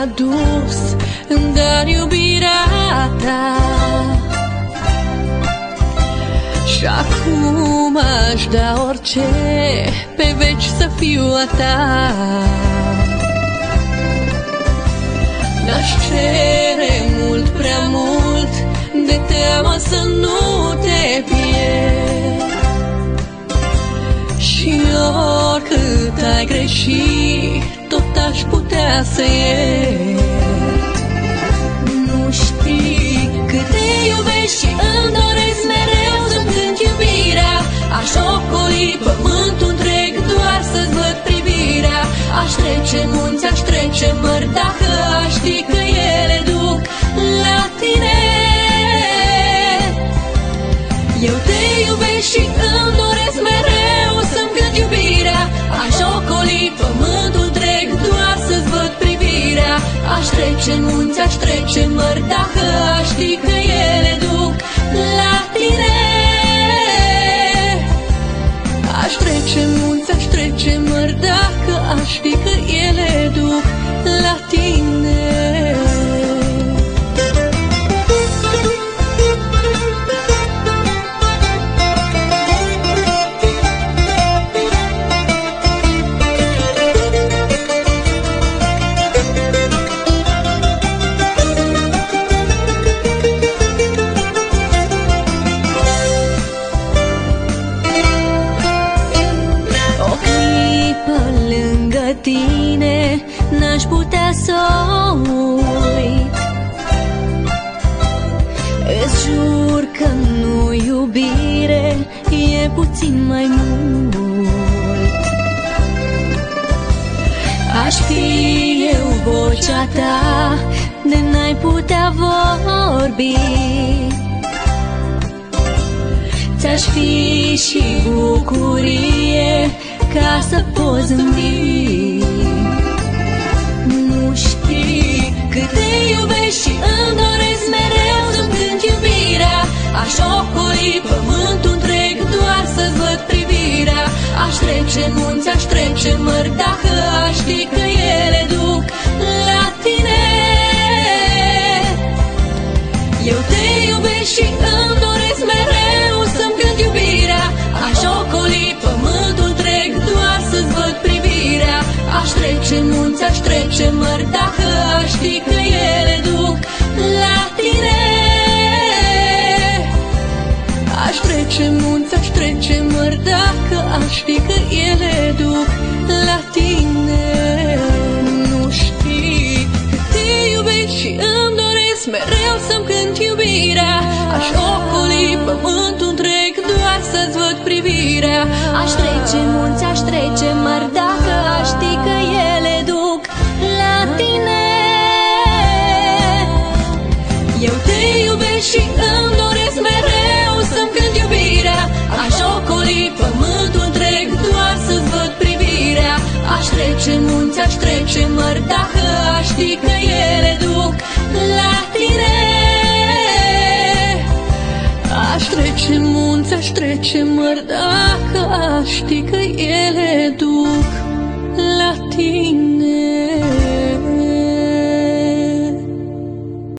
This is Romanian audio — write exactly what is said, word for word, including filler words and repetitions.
adus îmi dar iubirea ta. Și acum aș da orice pe veci să fiu a ta. N-aș cere mult, prea mult, de teamă să nu te pierd. Și oricât ai greșit, tot aș putea să iert. Nu știi cât te iubesc și îmi doresc mereu să-mi cânt iubirea. Aș ocoli pământul întreg doar să-ți văd privirea. Aș trece munți, aș trece mări, dacă aș ști că ele duc la tine. Eu te iubesc și îmi doresc mereu să-mi cânt iubirea. Aș ocoli pământul întreg doar să-ți văd privirea. Aș trece munți, aș trece mări, dacă aș ști că ele duc la tine. Aș trece munți, aș trece mări, dacă aș ști că ele duc la tine. Tine n-aș putea să o uit. Îți jur că nu iubire e puțin mai mult. Aș fi eu vocea ta de n-ai putea vorbi. Ți-aș fi și bucurie ca să poți zâmbi. Nu știi cât te iubesc și îmi doresc mereu să-mi cânt iubirea. Aș ocoli pământul întreg doar să-ți văd privirea. Aș trece munți, aș trece mări, dacă aș ști că ele duc la tine. Eu te iubesc și îmi doresc mereu să-mi cânt iubirea. Aș ocoli pământul întreg doar să-ți văd privirea. Aș trece munți, aș trece mări, dacă aș ști că ele duc la tine. Aș trece munți, aș trece mări, dacă aș ști că ele duc la tine. Nu știi cât te iubesc și îmi doresc mereu să-mi cânt iubirea. Aș ocoli pământul întreg doar să-ți văd privirea. Aș trece munți, aș trece mări, dacă aș ști că ele duc la tine. Eu te iubesc și îmi doresc mereu să-mi cânt iubirea. Aș ocoli pământul întreg doar să-ți văd privirea. Aș trece munți, aș trece mări, dacă aș ști că ele duc la tine. Aș trece munți, aș trece mări, dacă aș ști că